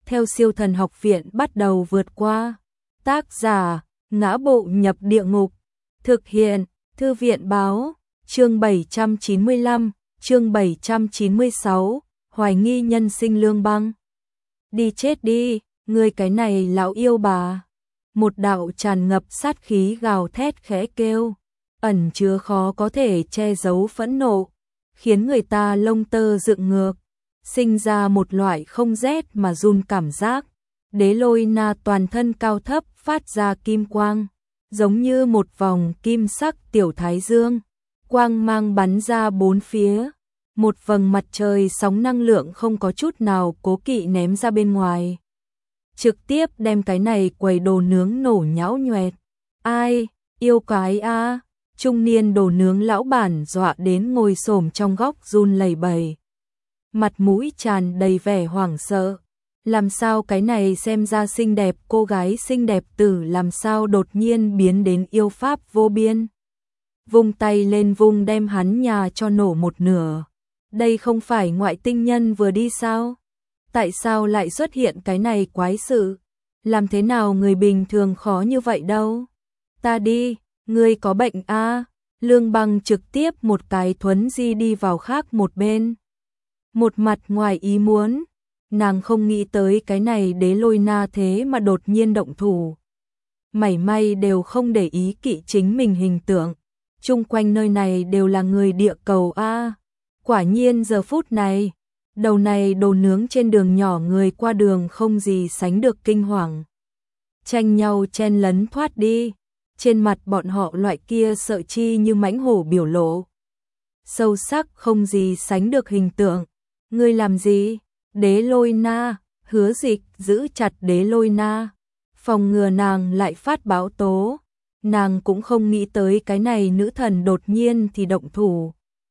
theo Siêu Thần Học Viện bắt đầu vượt qua. Tác giả: Ngã Bộ Nhập Địa Ngục. Thực hiện: Thư viện báo. Chương 795, chương 796, hoài nghi nhân sinh Lương Băng. Đi chết đi, ngươi cái này lão yêu bà. Một đạo tràn ngập sát khí gào thét khẽ kêu, ẩn chứa khó có thể che giấu phẫn nộ, khiến người ta lông tơ dựng ngược, sinh ra một loại không rét mà run cảm giác. Đế Lôi Na toàn thân cao thấp phát ra kim quang, giống như một vòng kim sắc tiểu thái dương, quang mang bắn ra bốn phía, một vầng mặt trời sóng năng lượng không có chút nào cố kỵ ném ra bên ngoài, trực tiếp đem cái này quầy đồ nướng nổ nhão nhoẹt. Ai, yêu cái a? Trung niên đồ nướng lão bản dọa đến ngồi xổm trong góc run lẩy bẩy, mặt mũi tràn đầy vẻ hoảng sợ. Làm sao cái này xem ra xinh đẹp cô gái xinh đẹp tử làm sao đột nhiên biến đến yêu pháp vô biên. Vung tay lên vung đem hắn nhà cho nổ một nửa. Đây không phải ngoại tinh nhân vừa đi sao? Tại sao lại xuất hiện cái này quái sự? Làm thế nào người bình thường khó như vậy đâu? Ta đi, ngươi có bệnh a? Lương Băng trực tiếp một cái thuấn di đi vào khác một bên. Một mặt ngoài ý muốn, nàng không nghĩ tới cái này Đế Lôi Na thế mà đột nhiên động thủ. Mảy may đều không để ý kỵ chính mình hình tượng. Chung quanh nơi này đều là người địa cầu a. Quả nhiên giờ phút này, đầu này đồ nướng trên đường nhỏ người qua đường không gì sánh được kinh hoàng. Tranh nhau chen lấn thoát đi, trên mặt bọn họ loại kia sợ chi như mãnh hổ biểu lộ. Sâu sắc không gì sánh được hình tượng. Ngươi làm gì? Đế Lôi Na, Hứa Dịch giữ chặt Đế Lôi Na, phòng ngừa nàng lại phát báo tố. Nàng cũng không nghĩ tới cái này nữ thần đột nhiên thì động thủ.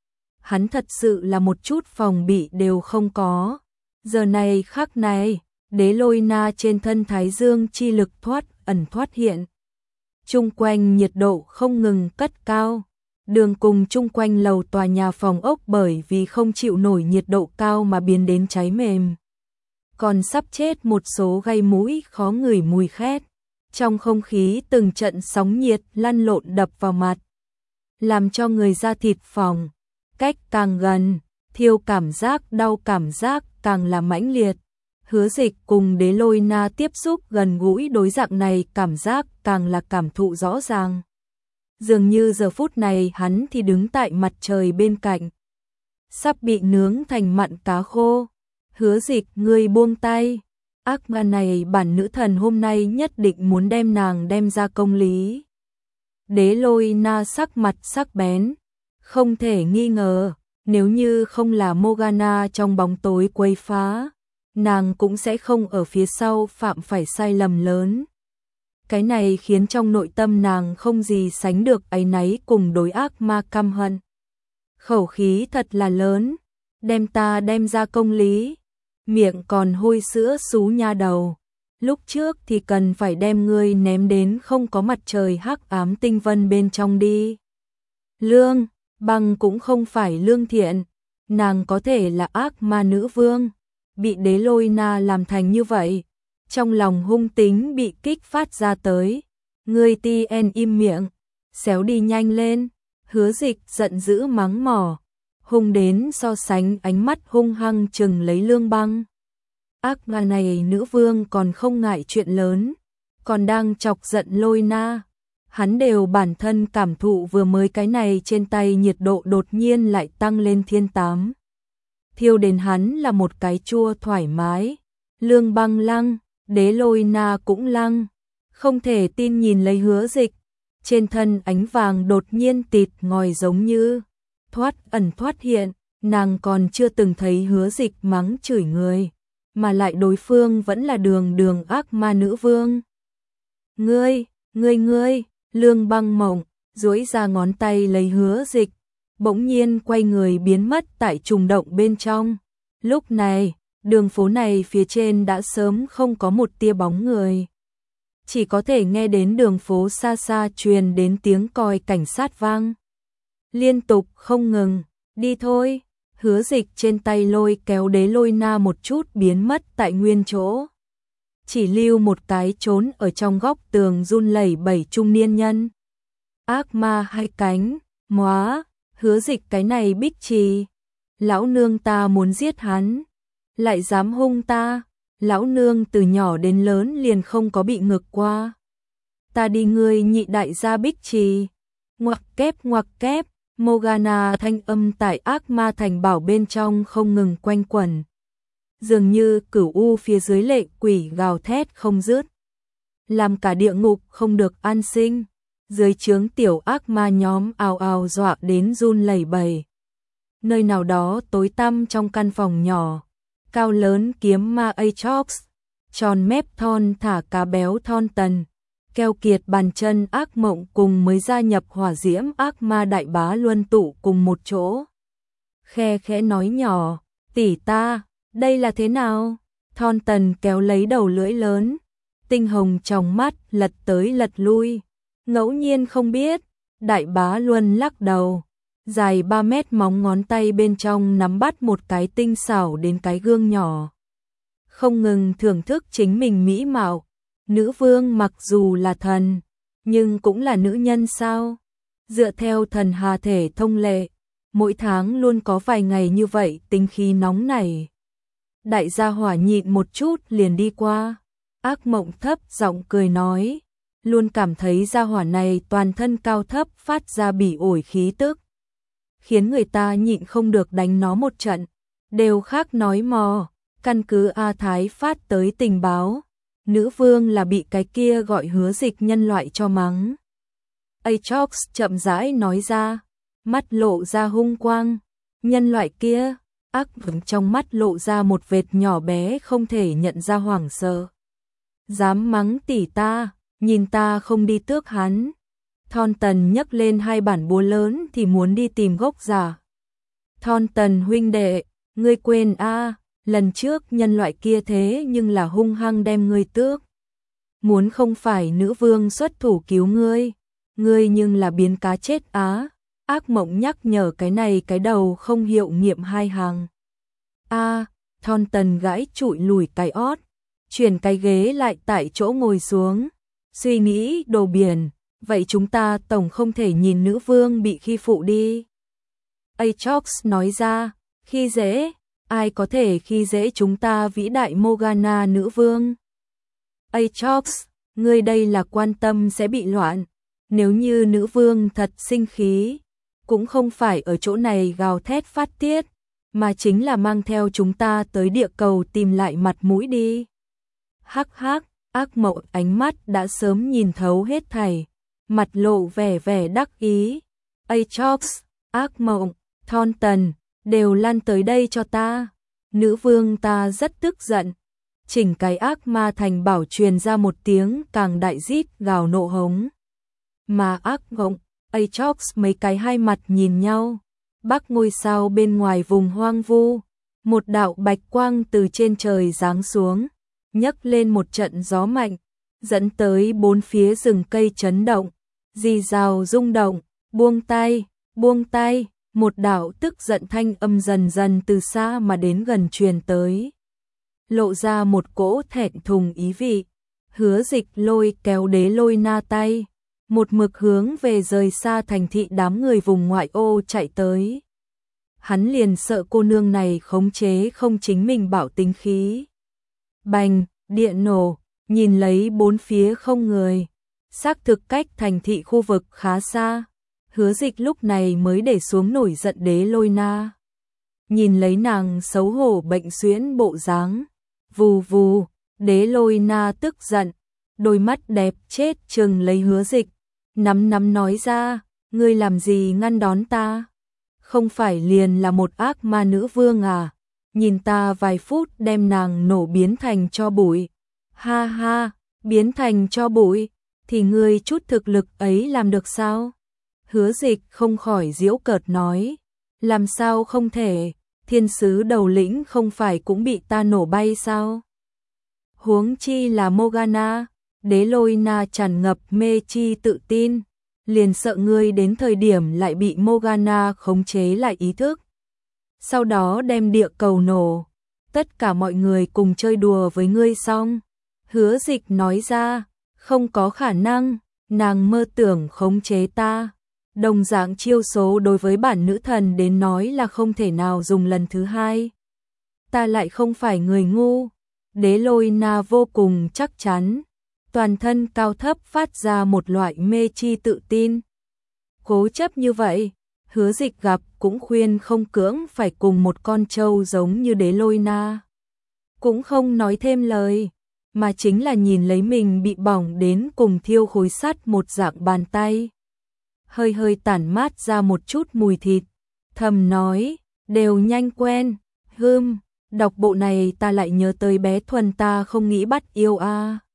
Hắn thật sự là một chút phòng bị đều không có. Giờ này khắc này, Đế Lôi Na trên thân thái dương chi lực thoát ẩn thoát hiện. Chung quanh nhiệt độ không ngừng cất cao. Đường cùng chung quanh lầu tòa nhà phòng ốc bởi vì không chịu nổi nhiệt độ cao mà biến đến cháy mềm. Còn sắp chết một số gây mũi khó ngửi mùi khét. Trong không khí từng trận sóng nhiệt lăn lộn đập vào mặt, làm cho người da thịt phồng. Cách càng gần, thiêu cảm giác đau cảm giác càng là mãnh liệt. Hứa Dịch cùng Đế Lôi Na tiếp xúc gần gũi đối dạng này cảm giác càng là cảm thụ rõ ràng. Dường như giờ phút này hắn thì đứng tại mặt trời bên cạnh, sắp bị nướng thành mặn cá khô. Hứa Dịch, ngươi buông tay. Ác ma này bản nữ thần hôm nay nhất định muốn đem nàng đem ra công lý. Đế Lôi Na sắc mặt sắc bén, không thể nghi ngờ, nếu như không là Morgana trong bóng tối quấy phá, nàng cũng sẽ không ở phía sau phạm phải sai lầm lớn. Cái này khiến trong nội tâm nàng không gì sánh được áy náy cùng đối ác ma căm hận. Khẩu khí thật là lớn, đem ta đem ra công lý, miệng còn hôi sữa xú nha đầu. Lúc trước thì cần phải đem ngươi ném đến không có mặt trời hắc ám tinh vân bên trong đi. Lương Băng cũng không phải lương thiện, nàng có thể là ác ma nữ vương, bị Đế Lôi Na làm thành như vậy. Trong lòng hung tính bị kích phát ra tới. Ngươi TN im miệng, xéo đi nhanh lên. Hứa Dịch giận dữ mắng mỏ, hung đến so sánh ánh mắt hung hăng chừng lấy Lương Băng. Ác ma này nữ vương còn không ngại chuyện lớn, còn đang chọc giận Lôi Na. Hắn đều bản thân cảm thụ vừa mới cái này trên tay nhiệt độ đột nhiên lại tăng lên thiên 8. Thiêu đến hắn là một cái chua thoải mái. Lương Băng lăng, Đế Lôi Na cũng lăng, không thể tin nhìn lấy Hứa Dịch. Trên thân ánh vàng đột nhiên tịt ngòi giống như thoát ẩn thoát hiện, nàng còn chưa từng thấy Hứa Dịch mắng chửi người, mà lại đối phương vẫn là đường đường ác ma nữ vương. Ngươi, Lương Băng mộng, duỗi ra ngón tay lấy Hứa Dịch, bỗng nhiên quay người biến mất tại trùng động bên trong. Lúc này, đường phố này phía trên đã sớm không có một tia bóng người. Chỉ có thể nghe đến đường phố xa xa truyền đến tiếng còi cảnh sát vang. Liên tục không ngừng, đi thôi. Hứa Dịch trên tay lôi kéo Đế Lôi Na một chút biến mất tại nguyên chỗ. chỉ lưu một cái trốn ở trong góc tường run lẩy bẩy trung niên nhân. Ác ma hai cánh, móa, Hứa Dịch cái này Bích Trì. Lão nương ta muốn giết hắn, lại dám hung ta, lão nương từ nhỏ đến lớn liền không có bị ngược qua. Ta đi ngươi nhị đại gia Bích Trì. Ngoặc kép, Morgana thanh âm tại ác ma thành bảo bên trong không ngừng quanh quẩn. Dường như cửu u phía dưới lệ quỷ gào thét không dứt. Làm cả địa ngục không được an sinh. Dưới trướng tiểu ác ma nhóm ào ào dọa đến run lẩy bẩy. Nơi nào đó tối tăm trong căn phòng nhỏ, cao lớn kiếm ma Aatrox, tròn mép thon thả cá béo thon tần, keo kiệt bàn chân ác mộng cùng mới gia nhập hỏa diễm ác ma đại bá luân tụ cùng một chỗ. Khe khẽ nói nhỏ, tỷ ta, đây là thế nào? Thon tần kéo lấy đầu lưỡi lớn, tinh hồng trong mắt lật tới lật lui, ngẫu nhiên không biết. Đại bá luân lắc đầu, dài 3 mét móng ngón tay bên trong nắm bắt một cái tinh xảo đến cái gương nhỏ. Không ngừng thưởng thức chính mình mỹ mạo. Nữ vương mặc dù là thần, nhưng cũng là nữ nhân sao? Dựa theo thần hà thể thông lệ, mỗi tháng luôn có vài ngày như vậy tính khí nóng này. Đại gia hỏa nhịn một chút liền đi qua. Ác mộng thấp giọng cười nói, luôn cảm thấy gia hỏa này toàn thân cao thấp phát ra bỉ ổi khí tức, khiến người ta nhịn không được đánh nó một trận. Đều khác nói mò, căn cứ A Thái phát tới tình báo, nữ vương là bị cái kia gọi Hứa Dịch nhân loại cho mắng. Aatrox chậm rãi nói ra, mắt lộ ra hung quang. Nhân loại kia, ác trong mắt lộ ra một vệt nhỏ bé không thể nhận ra hoảng sợ. Dám mắng tỷ ta, nhìn ta không đi tước hắn. Thon tần nhấc lên hai bản búa lớn thì muốn đi tìm gốc giả. Thon tần huynh đệ, ngươi quên a, lần trước nhân loại kia thế nhưng là hung hăng đem ngươi tước. Muốn không phải nữ vương xuất thủ cứu ngươi, ngươi nhưng là biến cá chết á. Ác mộng nhắc nhở cái này cái đầu không hiệu nghiệm hai hàng. A, thon tần gãi trụi lùi cái ót, chuyển cái ghế lại tại chỗ ngồi xuống, suy nghĩ đồ biển, vậy chúng ta tổng không thể nhìn nữ vương bị khi phụ đi. Aatrox nói ra, khi dễ, ai có thể khi dễ chúng ta vĩ đại Morgana nữ vương? Aatrox, ngươi đây là quan tâm sẽ bị loạn, nếu như nữ vương thật sinh khí, cũng không phải ở chỗ này gào thét phát tiết, mà chính là mang theo chúng ta tới địa cầu tìm lại mặt mũi đi. Hắc hắc, ác mộng ánh mắt đã sớm nhìn thấu hết thảy, mặt lộ vẻ vẻ đắc ý. Aatrox, ác mộng, thon tần, đều lan tới đây cho ta. Nữ vương ta rất tức giận. Chỉnh cái ác ma thành bảo truyền ra một tiếng càng đại rít gào nộ hống. Mà ác mộng, Aatrox mấy cái hai mặt nhìn nhau. Bắc ngôi sao bên ngoài vùng hoang vu, một đạo bạch quang từ trên trời giáng xuống, nhấc lên một trận gió mạnh, dẫn tới bốn phía rừng cây chấn động, rì rào rung động. Buông tay, một đạo tức giận thanh âm dần dần từ xa mà đến gần truyền tới, lộ ra một cỗ thẹn thùng ý vị. Hứa Dịch lôi kéo Đế Lôi Na tay, một mực hướng về rời xa thành thị đám người vùng ngoại ô chạy tới. Hắn liền sợ cô nương này khống chế không chính mình bảo tính khí. Bành, điện nổ, nhìn lấy bốn phía không người, xác thực cách thành thị khu vực khá xa. Hứa Dịch lúc này mới để xuống nổi giận Đế Lôi Na. Nhìn lấy nàng xấu hổ bệnh suyễn bộ dáng, vù vù, Đế Lôi Na tức giận, đôi mắt đẹp chết trừng lấy Hứa Dịch, nắm nói ra, ngươi làm gì ngăn đón ta? Không phải liền là một ác ma nữ vương à? Nhìn ta vài phút đem nàng nổ biến thành tro bụi. Ha ha, biến thành tro bụi, thì ngươi chút thực lực ấy làm được sao? Hứa Dịch không khỏi giễu cợt nói, làm sao không thể, thiên sứ đầu lĩnh không phải cũng bị ta nổ bay sao? Huống chi là Morgana. Đế Lôi Na tràn ngập mê chi tự tin, liền sợ ngươi đến thời điểm lại bị Morgana khống chế lại ý thức. Sau đó đem địa cầu nổ, tất cả mọi người cùng chơi đùa với ngươi xong. Hứa Dịch nói ra, không có khả năng, nàng mơ tưởng khống chế ta. Đồng dạng chiêu số đối với bản nữ thần đến nói là không thể nào dùng lần thứ hai. Ta lại không phải người ngu. Đế Lôi Na vô cùng chắc chắn, toàn thân cao thấp phát ra một loại mê chi tự tin. Cố chấp như vậy, Hứa Dịch gặp cũng khuyên không cưỡng phải cùng một con trâu giống như Đế Lôi Na. Cũng không nói thêm lời, mà chính là nhìn lấy mình bị bỏng đến cùng thiêu khối sắt một dạng bàn tay. Hơi hơi tản mát ra một chút mùi thịt, thầm nói, đều nhanh quen, đọc bộ này ta lại nhớ tới bé Thuần ta không nghĩ bắt yêu a.